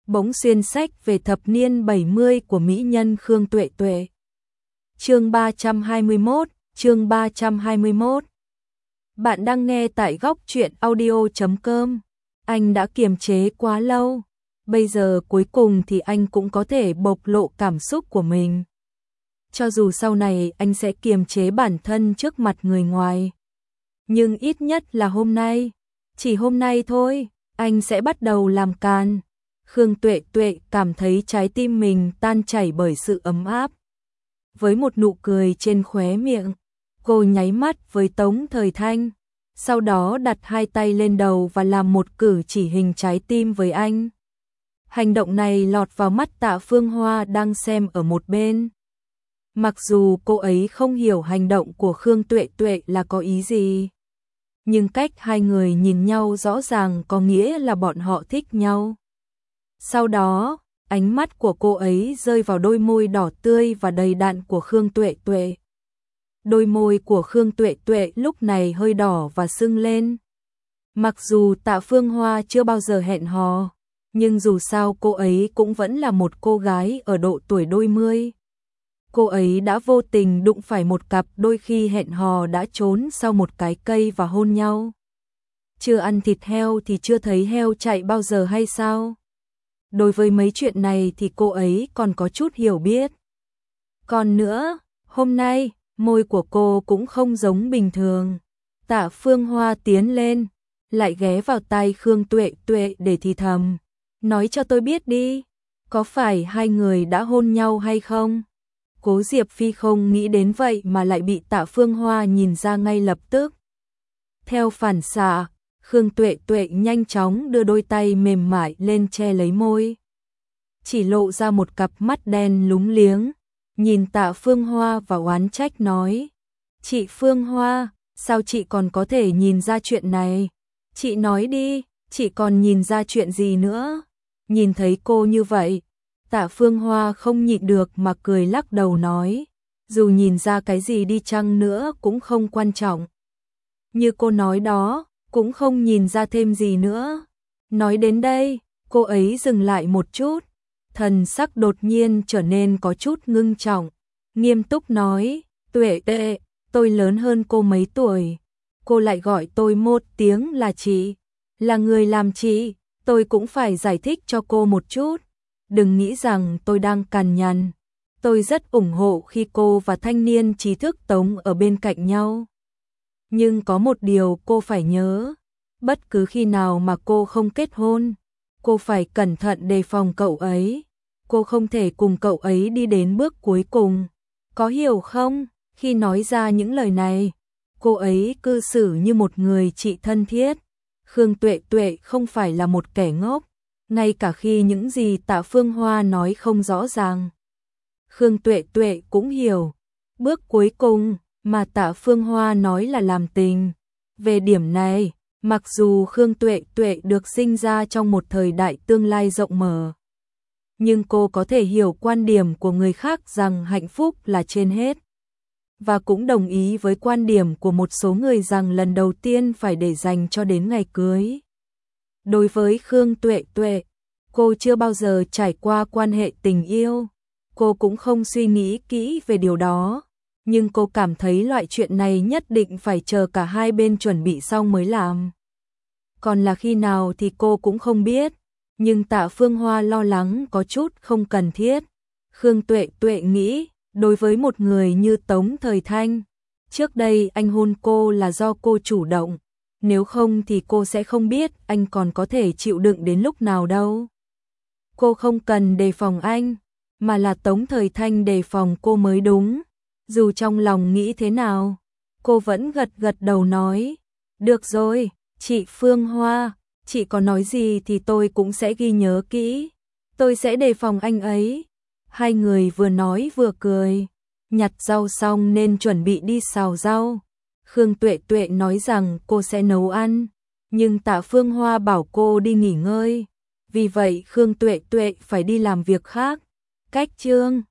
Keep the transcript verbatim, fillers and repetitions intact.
bỗng xuyên sách về thập niên bảy mươi của mỹ nhân Khương Tuệ Tuệ. Chương ba trăm hai mươi mốt, chương ba trăm hai mươi mốt. Bạn đang nghe tại góc truyện audio chấm com. Anh đã kiềm chế quá lâu, bây giờ cuối cùng thì anh cũng có thể bộc lộ cảm xúc của mình. Cho dù sau này anh sẽ kiềm chế bản thân trước mặt người ngoài, nhưng ít nhất là hôm nay, chỉ hôm nay thôi, anh sẽ bắt đầu làm càn. Khương Tuệ Tuệ cảm thấy trái tim mình tan chảy bởi sự ấm áp. Với một nụ cười trên khóe miệng, cô nháy mắt với Tống Thời Thanh, sau đó đặt hai tay lên đầu và làm một cử chỉ hình trái tim với anh. Hành động này lọt vào mắt Tạ Phương Hoa đang xem ở một bên. Mặc dù cô ấy không hiểu hành động của Khương Tuệ Tuệ là có ý gì, nhưng cách hai người nhìn nhau rõ ràng có nghĩa là bọn họ thích nhau. Sau đó, ánh mắt của cô ấy rơi vào đôi môi đỏ tươi và đầy đặn của Khương Tuệ Tuệ. Đôi môi của Khương Tuệ Tuệ lúc này hơi đỏ và sưng lên. Mặc dù Tạ Phương Hoa chưa bao giờ hẹn hò, nhưng dù sao cô ấy cũng vẫn là một cô gái ở độ tuổi đôi mươi. Cô ấy đã vô tình đụng phải một cặp đôi khi hẹn hò đã trốn sau một cái cây và hôn nhau. Chưa ăn thịt heo thì chưa thấy heo chạy bao giờ hay sao? Đối với mấy chuyện này thì cô ấy còn có chút hiểu biết. Còn nữa, hôm nay, môi của cô cũng không giống bình thường. Tạ Phương Hoa tiến lên, lại ghé vào tai Khương Tuệ Tuệ để thì thầm. Nói cho tôi biết đi, có phải hai người đã hôn nhau hay không? Cố Diệp Phi không nghĩ đến vậy mà lại bị Tạ Phương Hoa nhìn ra ngay lập tức. Theo phản xạ, Khương Tuệ Tuệ nhanh chóng đưa đôi tay mềm mại lên che lấy môi. Chỉ lộ ra một cặp mắt đen lúng liếng, nhìn Tạ Phương Hoa và oán trách nói. Chị Phương Hoa, sao chị còn có thể nhìn ra chuyện này? Chị nói đi, chị còn nhìn ra chuyện gì nữa? Nhìn thấy cô như vậy, Tạ Phương Hoa không nhịn được mà cười lắc đầu nói. Dù nhìn ra cái gì đi chăng nữa cũng không quan trọng. Như cô nói đó, cũng không nhìn ra thêm gì nữa. Nói đến đây, cô ấy dừng lại một chút, thần sắc đột nhiên trở nên có chút ngưng trọng, nghiêm túc nói, Tuệ Tuệ, tôi lớn hơn cô mấy tuổi, cô lại gọi tôi một tiếng là chị, là người làm chị, tôi cũng phải giải thích cho cô một chút, đừng nghĩ rằng tôi đang cằn nhằn, tôi rất ủng hộ khi cô và thanh niên trí thức Tống ở bên cạnh nhau. Nhưng có một điều cô phải nhớ, bất cứ khi nào mà cô không kết hôn, cô phải cẩn thận đề phòng cậu ấy, cô không thể cùng cậu ấy đi đến bước cuối cùng, có hiểu không? Khi nói ra những lời này, cô ấy cư xử như một người chị thân thiết. Khương Tuệ Tuệ không phải là một kẻ ngốc, ngay cả khi những gì Tạ Phương Hoa nói không rõ ràng, Khương Tuệ Tuệ cũng hiểu. Bước cuối cùng mà Tạ Phương Hoa nói là làm tình. Về điểm này, mặc dù Khương Tuệ Tuệ được sinh ra trong một thời đại tương lai rộng mở, nhưng cô có thể hiểu quan điểm của người khác rằng hạnh phúc là trên hết. Và cũng đồng ý với quan điểm của một số người rằng lần đầu tiên phải để dành cho đến ngày cưới. Đối với Khương Tuệ Tuệ, cô chưa bao giờ trải qua quan hệ tình yêu, cô cũng không suy nghĩ kỹ về điều đó. Nhưng cô cảm thấy loại chuyện này nhất định phải chờ cả hai bên chuẩn bị xong mới làm. Còn là khi nào thì cô cũng không biết, nhưng Tạ Phương Hoa lo lắng có chút không cần thiết. Khương Tuệ Tuệ nghĩ, đối với một người như Tống Thời Thanh, trước đây anh hôn cô là do cô chủ động, nếu không thì cô sẽ không biết anh còn có thể chịu đựng đến lúc nào đâu. Cô không cần đề phòng anh, mà là Tống Thời Thanh đề phòng cô mới đúng. Dù trong lòng nghĩ thế nào, cô vẫn gật gật đầu nói, được rồi, chị Phương Hoa, chị có nói gì thì tôi cũng sẽ ghi nhớ kỹ, tôi sẽ đề phòng anh ấy. Hai người vừa nói vừa cười, nhặt rau xong nên chuẩn bị đi xào rau. Khương Tuệ Tuệ nói rằng cô sẽ nấu ăn, nhưng Tạ Phương Hoa bảo cô đi nghỉ ngơi, vì vậy Khương Tuệ Tuệ phải đi làm việc khác. Cách chương